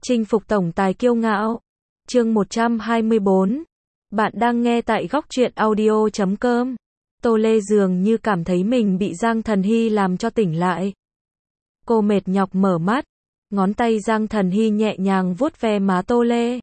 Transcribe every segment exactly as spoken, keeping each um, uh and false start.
Chinh phục tổng tài kiêu ngạo. Chương một trăm hai mươi bốn. Bạn đang nghe tại góc truyện audio chấm com. Tô Lê dường như cảm thấy mình bị Giang Thần Hy làm cho tỉnh lại. Cô mệt nhọc mở mắt, ngón tay Giang Thần Hy nhẹ nhàng vuốt ve má Tô Lê.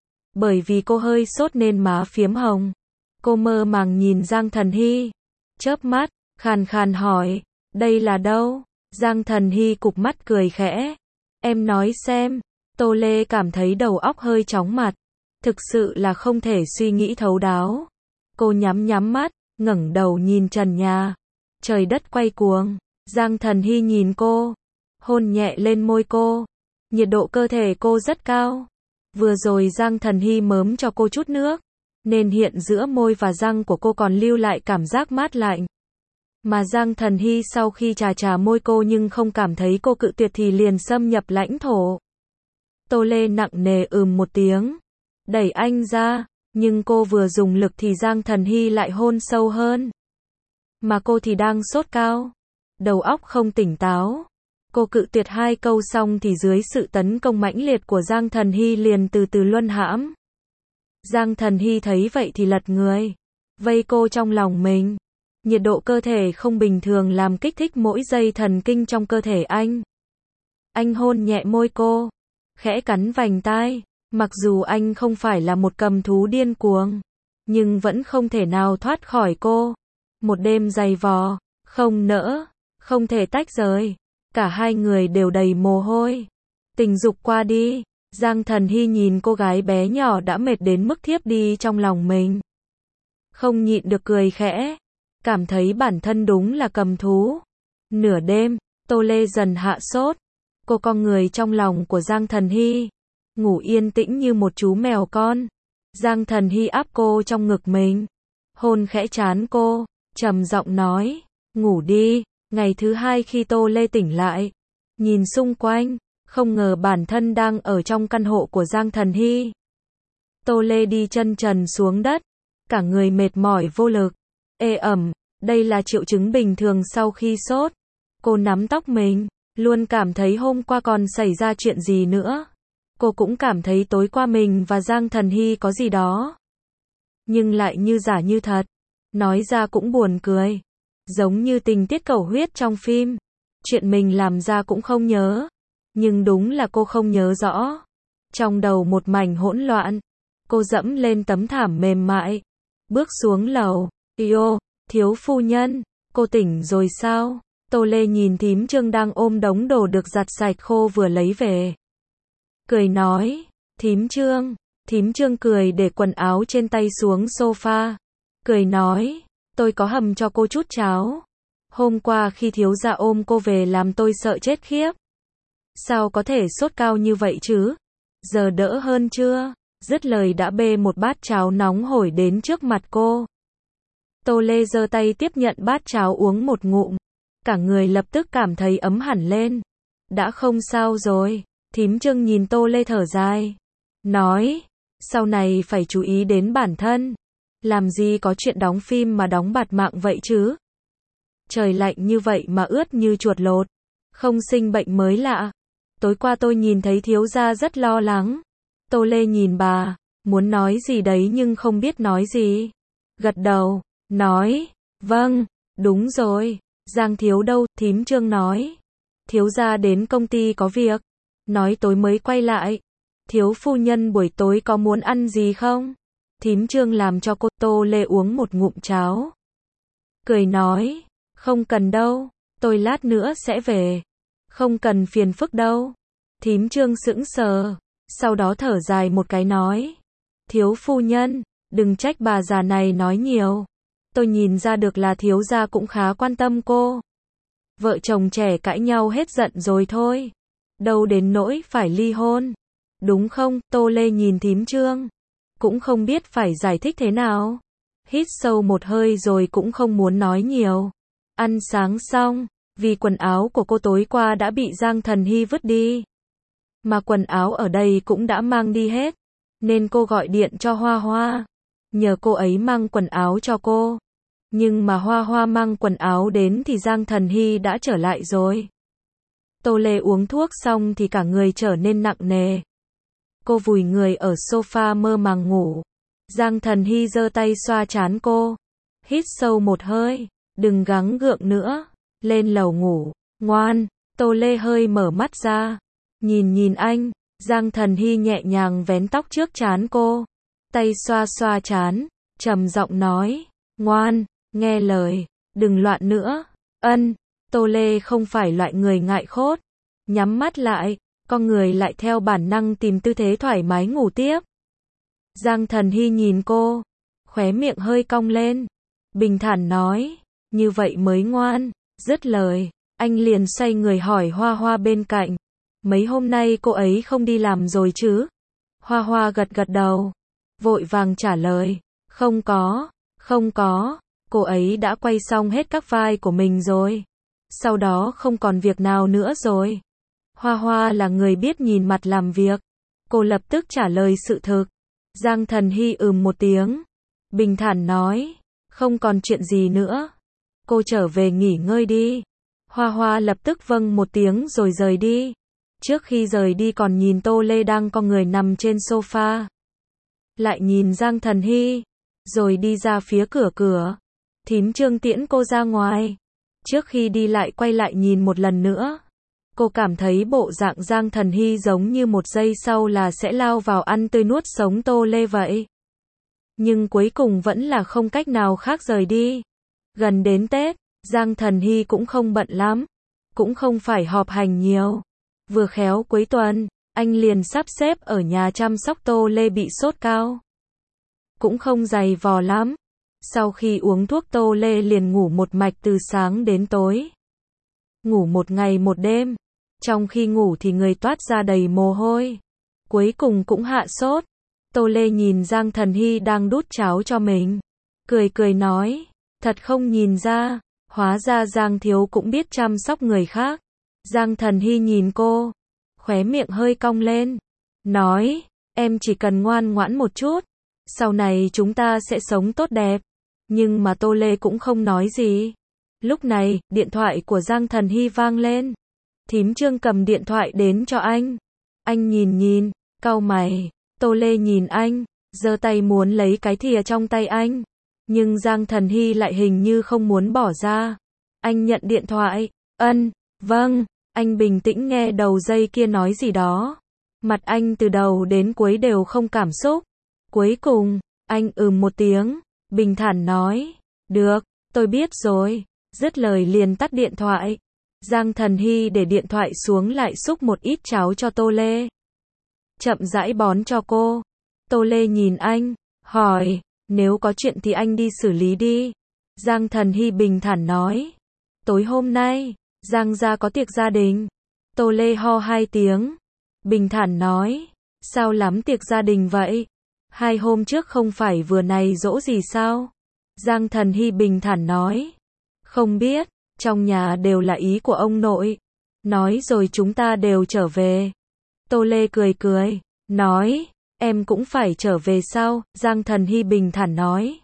Bởi vì cô hơi sốt nên má phiếm hồng. Cô mơ màng nhìn Giang Thần Hy, chớp mắt, khàn khàn hỏi, đây là đâu? Giang Thần Hy cụp mắt cười khẽ. Em nói xem. Tô Lê cảm thấy đầu óc hơi chóng mặt. Thực sự là không thể suy nghĩ thấu đáo. Cô nhắm nhắm mắt, ngẩng đầu nhìn trần nhà. Trời đất quay cuồng. Giang Thần Hy nhìn cô, hôn nhẹ lên môi cô. Nhiệt độ cơ thể cô rất cao. Vừa rồi Giang Thần Hy mớm cho cô chút nước, nên hiện giữa môi và răng của cô còn lưu lại cảm giác mát lạnh. Mà Giang Thần Hy sau khi chà chà môi cô nhưng không cảm thấy cô cự tuyệt thì liền xâm nhập lãnh thổ. Tô Lê nặng nề ừm một tiếng, đẩy anh ra, nhưng cô vừa dùng lực thì Giang Thần Hy lại hôn sâu hơn. Mà cô thì đang sốt cao, đầu óc không tỉnh táo. Cô cự tuyệt hai câu xong thì dưới sự tấn công mãnh liệt của Giang Thần Hy liền từ từ luân hãm. Giang Thần Hy thấy vậy thì lật người, vây cô trong lòng mình. Nhiệt độ cơ thể không bình thường làm kích thích mỗi dây thần kinh trong cơ thể anh. Anh hôn nhẹ môi cô, khẽ cắn vành tai. Mặc dù anh không phải là một cầm thú điên cuồng, nhưng vẫn không thể nào thoát khỏi cô. Một đêm dày vò, không nỡ, không thể tách rời. Cả hai người đều đầy mồ hôi. Tình dục qua đi, Giang Thần Hy nhìn cô gái bé nhỏ đã mệt đến mức thiếp đi trong lòng mình. Không nhịn được cười khẽ, cảm thấy bản thân đúng là cầm thú. Nửa đêm, Tô Lê dần hạ sốt. Cô cong người trong lòng của Giang Thần Hy, ngủ yên tĩnh như một chú mèo con. Giang Thần Hy áp cô trong ngực mình, hôn khẽ trán cô, trầm giọng nói, ngủ đi. Ngày thứ hai khi Tô Lê tỉnh lại, nhìn xung quanh, không ngờ bản thân đang ở trong căn hộ của Giang Thần Hy. Tô Lê đi chân trần xuống đất, cả người mệt mỏi vô lực, ê ẩm, đây là triệu chứng bình thường sau khi sốt. Cô nắm tóc mình, luôn cảm thấy hôm qua còn xảy ra chuyện gì nữa. Cô cũng cảm thấy tối qua mình và Giang Thần Hy có gì đó, nhưng lại như giả như thật. Nói ra cũng buồn cười, giống như tình tiết cầu huyết trong phim. Chuyện mình làm ra cũng không nhớ, nhưng đúng là cô không nhớ rõ. Trong đầu một mảnh hỗn loạn, cô dẫm lên tấm thảm mềm mại, bước xuống lầu. Yêu, thiếu phu nhân, cô tỉnh rồi sao? Tô Lê nhìn thím Trương đang ôm đống đồ được giặt sạch khô vừa lấy về, cười nói, thím Trương. Thím Trương cười để quần áo trên tay xuống sofa, cười nói, tôi có hầm cho cô chút cháo. Hôm qua khi thiếu gia ôm cô về làm tôi sợ chết khiếp. Sao có thể sốt cao như vậy chứ? Giờ đỡ hơn chưa? Dứt lời đã bê một bát cháo nóng hổi đến trước mặt cô. Tô Lê giơ tay tiếp nhận bát cháo uống một ngụm. Cả người lập tức cảm thấy ấm hẳn lên. Đã không sao rồi. Thím Trương nhìn Tô Lê thở dài, nói, sau này phải chú ý đến bản thân. Làm gì có chuyện đóng phim mà đóng bạt mạng vậy chứ? Trời lạnh như vậy mà ướt như chuột lột. Không sinh bệnh mới lạ. Tối qua tôi nhìn thấy thiếu gia rất lo lắng. Tô Lê nhìn bà, muốn nói gì đấy nhưng không biết nói gì. Gật đầu, nói, vâng, đúng rồi. Giang thiếu đâu? Thím Trương nói, thiếu gia đến công ty có việc, nói tối mới quay lại. Thiếu phu nhân buổi tối có muốn ăn gì không? Thím Trương làm cho cô. Tô Lê uống một ngụm cháo, cười nói, không cần đâu, tôi lát nữa sẽ về. Không cần phiền phức đâu. Thím Trương sững sờ, sau đó thở dài một cái nói, thiếu phu nhân, đừng trách bà già này nói nhiều. Tôi nhìn ra được là thiếu gia cũng khá quan tâm cô. Vợ chồng trẻ cãi nhau hết giận rồi thôi, đâu đến nỗi phải ly hôn, đúng không? Tô Lê nhìn thím Trương, cũng không biết phải giải thích thế nào. Hít sâu một hơi rồi cũng không muốn nói nhiều. Ăn sáng xong, vì quần áo của cô tối qua đã bị Giang Thần Hy vứt đi, mà quần áo ở đây cũng đã mang đi hết, nên cô gọi điện cho Hoa Hoa, nhờ cô ấy mang quần áo cho cô. Nhưng mà Hoa Hoa mang quần áo đến thì Giang Thần Hy đã trở lại rồi. Tô Lê uống thuốc xong thì cả người trở nên nặng nề, Cô vùi người ở sofa mơ màng ngủ. Giang Thần Hy giơ tay xoa trán cô. Hít sâu một hơi. Đừng gắng gượng nữa. Lên lầu ngủ. Ngoan. Tô Lê hơi mở mắt ra. Nhìn nhìn anh. Giang Thần Hy nhẹ nhàng vén tóc trước trán cô. Tay xoa xoa trán. Trầm giọng nói. Ngoan. Nghe lời. Đừng loạn nữa. Ân. Tô Lê không phải loại người ngại khốt. Nhắm mắt lại. Con người lại theo bản năng tìm tư thế thoải mái ngủ tiếp. Giang Thần Hy nhìn cô. Khóe miệng hơi cong lên. Bình thản nói. Như vậy mới ngoan. Dứt lời. Anh liền xoay người hỏi Hoa Hoa bên cạnh. Mấy hôm nay cô ấy không đi làm rồi chứ? Hoa Hoa gật gật đầu. Vội vàng trả lời. Không có. Không có. Cô ấy đã quay xong hết các vai của mình rồi. Sau đó không còn việc nào nữa rồi. Hoa Hoa là người biết nhìn mặt làm việc. Cô lập tức trả lời sự thực. Giang Thần Hy ừm một tiếng. Bình thản nói. Không còn chuyện gì nữa. Cô trở về nghỉ ngơi đi. Hoa Hoa lập tức vâng một tiếng rồi rời đi. Trước khi rời đi còn nhìn Tô Lê đang con người nằm trên sofa. Lại nhìn Giang Thần Hy. Rồi đi ra phía cửa cửa. Thím Trương tiễn cô ra ngoài. Trước khi đi lại quay lại nhìn một lần nữa. Cô cảm thấy bộ dạng Giang Thần Hy giống như một giây sau là sẽ lao vào ăn tươi nuốt sống Tô Lê vậy. Nhưng cuối cùng vẫn là không cách nào khác rời đi. Gần đến Tết, Giang Thần Hy cũng không bận lắm. Cũng không phải họp hành nhiều. Vừa khéo cuối tuần, anh liền sắp xếp ở nhà chăm sóc Tô Lê bị sốt cao. Cũng không dày vò lắm. Sau khi uống thuốc Tô Lê liền ngủ một mạch từ sáng đến tối. Ngủ một ngày một đêm. Trong khi ngủ thì người toát ra đầy mồ hôi. Cuối cùng cũng hạ sốt. Tô Lê nhìn Giang Thần Hy đang đút cháo cho mình. Cười cười nói. Thật không nhìn ra. Hóa ra Giang thiếu cũng biết chăm sóc người khác. Giang Thần Hy nhìn cô. Khóe miệng hơi cong lên. Nói. Em chỉ cần ngoan ngoãn một chút. Sau này chúng ta sẽ sống tốt đẹp. Nhưng mà Tô Lê cũng không nói gì. Lúc này, điện thoại của Giang Thần Hy vang lên. Thím Trương cầm điện thoại đến cho anh. Anh nhìn nhìn, cau mày. Tô Lê nhìn anh, giơ tay muốn lấy cái thìa trong tay anh. Nhưng Giang Thần Hy lại hình như không muốn bỏ ra. Anh nhận điện thoại. Ân, vâng. Anh bình tĩnh nghe đầu dây kia nói gì đó. Mặt anh từ đầu đến cuối đều không cảm xúc. Cuối cùng, anh ừm một tiếng. Bình thản nói. Được, tôi biết rồi. Dứt lời liền tắt điện thoại. Giang Thần Hy để điện thoại xuống lại xúc một ít cháo cho Tô Lê. Chậm rãi bón cho cô. Tô Lê nhìn anh, hỏi, nếu có chuyện thì anh đi xử lý đi. Giang Thần Hy bình thản nói. Tối hôm nay, Giang gia có tiệc gia đình. Tô Lê ho hai tiếng. Bình thản nói. Sao lắm tiệc gia đình vậy? Hai hôm trước không phải vừa này giỗ gì sao? Giang Thần Hy bình thản nói. Không biết, trong nhà đều là ý của ông nội. Nói rồi chúng ta đều trở về. Tô Lê cười cười, nói, em cũng phải trở về sao? Giang Thần Hy bình thản nói.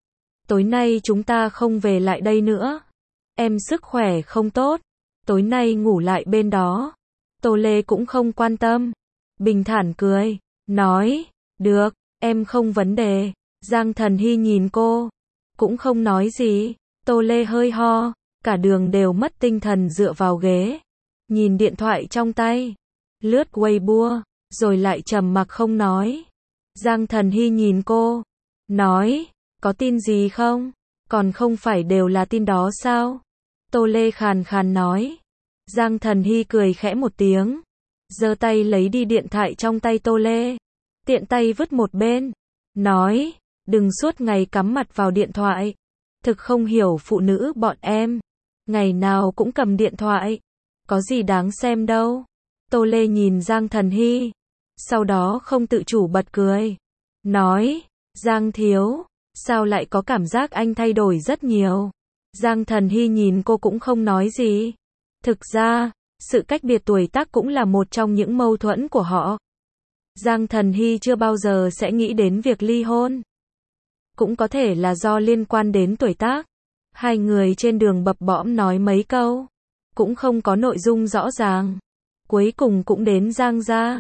Tối nay chúng ta không về lại đây nữa. Em sức khỏe không tốt. Tối nay ngủ lại bên đó. Tô Lê cũng không quan tâm. Bình thản cười, nói, được, em không vấn đề. Giang Thần Hy nhìn cô, cũng không nói gì. Tô Lê hơi ho, cả đường đều mất tinh thần dựa vào ghế. Nhìn điện thoại trong tay, lướt Weibo, rồi lại trầm mặc không nói. Giang Thần Hy nhìn cô, nói, có tin gì không? Còn không phải đều là tin đó sao? Tô Lê khàn khàn nói. Giang Thần Hy cười khẽ một tiếng, giơ tay lấy đi điện thoại trong tay Tô Lê, tiện tay vứt một bên, nói, đừng suốt ngày cắm mặt vào điện thoại. Thực không hiểu phụ nữ bọn em, ngày nào cũng cầm điện thoại, có gì đáng xem đâu. Tô Lê nhìn Giang Thần Hy, sau đó không tự chủ bật cười, nói, Giang thiếu, sao lại có cảm giác anh thay đổi rất nhiều? Giang Thần Hy nhìn cô cũng không nói gì. Thực ra, sự cách biệt tuổi tác cũng là một trong những mâu thuẫn của họ. Giang Thần Hy chưa bao giờ sẽ nghĩ đến việc ly hôn. Cũng có thể là do liên quan đến tuổi tác. Hai người trên đường bập bõm nói mấy câu, cũng không có nội dung rõ ràng. Cuối cùng cũng đến Giang gia.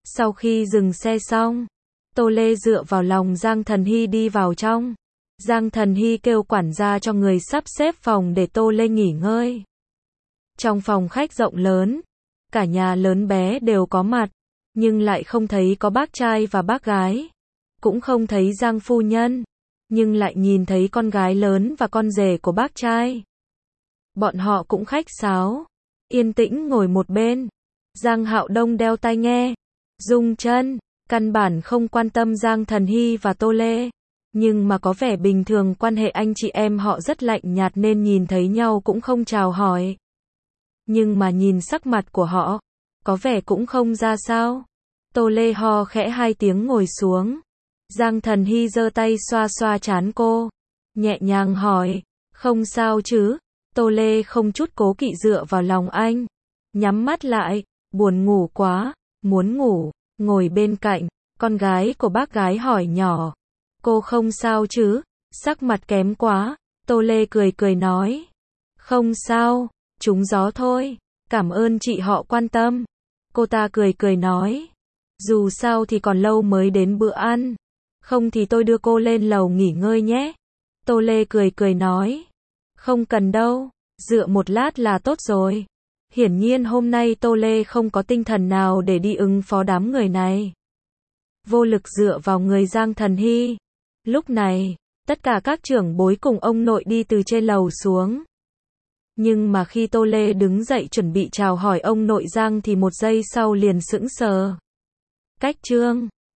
Sau khi dừng xe xong, Tô Lê dựa vào lòng Giang Thần Hy đi vào trong. Giang Thần Hy kêu quản gia cho người sắp xếp phòng để Tô Lê nghỉ ngơi. Trong phòng khách rộng lớn, cả nhà lớn bé đều có mặt, nhưng lại không thấy có bác trai và bác gái. Cũng không thấy Giang phu nhân, nhưng lại nhìn thấy con gái lớn và con rể của bác trai. Bọn họ cũng khách sáo, yên tĩnh ngồi một bên. Giang Hạo Đông đeo tai nghe, rung chân, căn bản không quan tâm Giang Thần Hy và Tô Lê. Nhưng mà có vẻ bình thường quan hệ anh chị em họ rất lạnh nhạt nên nhìn thấy nhau cũng không chào hỏi. Nhưng mà nhìn sắc mặt của họ, có vẻ cũng không ra sao. Tô Lê ho khẽ hai tiếng ngồi xuống. Giang Thần Hy giơ tay xoa xoa trán cô, nhẹ nhàng hỏi, không sao chứ? Tô Lê không chút cố kỵ dựa vào lòng anh, nhắm mắt lại, buồn ngủ quá, muốn ngủ, ngồi bên cạnh, con gái của bác gái hỏi nhỏ, cô không sao chứ? Sắc mặt kém quá. Tô Lê cười cười nói, không sao, trúng gió thôi, cảm ơn chị họ quan tâm. Cô ta cười cười nói, dù sao thì còn lâu mới đến bữa ăn, không thì tôi đưa cô lên lầu nghỉ ngơi nhé. Tô Lê cười cười nói, không cần đâu, dựa một lát là tốt rồi. Hiển nhiên hôm nay Tô Lê không có tinh thần nào để đi ứng phó đám người này. Vô lực dựa vào người Giang Thần Hy. Lúc này, tất cả các trưởng bối cùng ông nội đi từ trên lầu xuống. Nhưng mà khi Tô Lê đứng dậy chuẩn bị chào hỏi ông nội Giang thì một giây sau liền sững sờ. Cách chương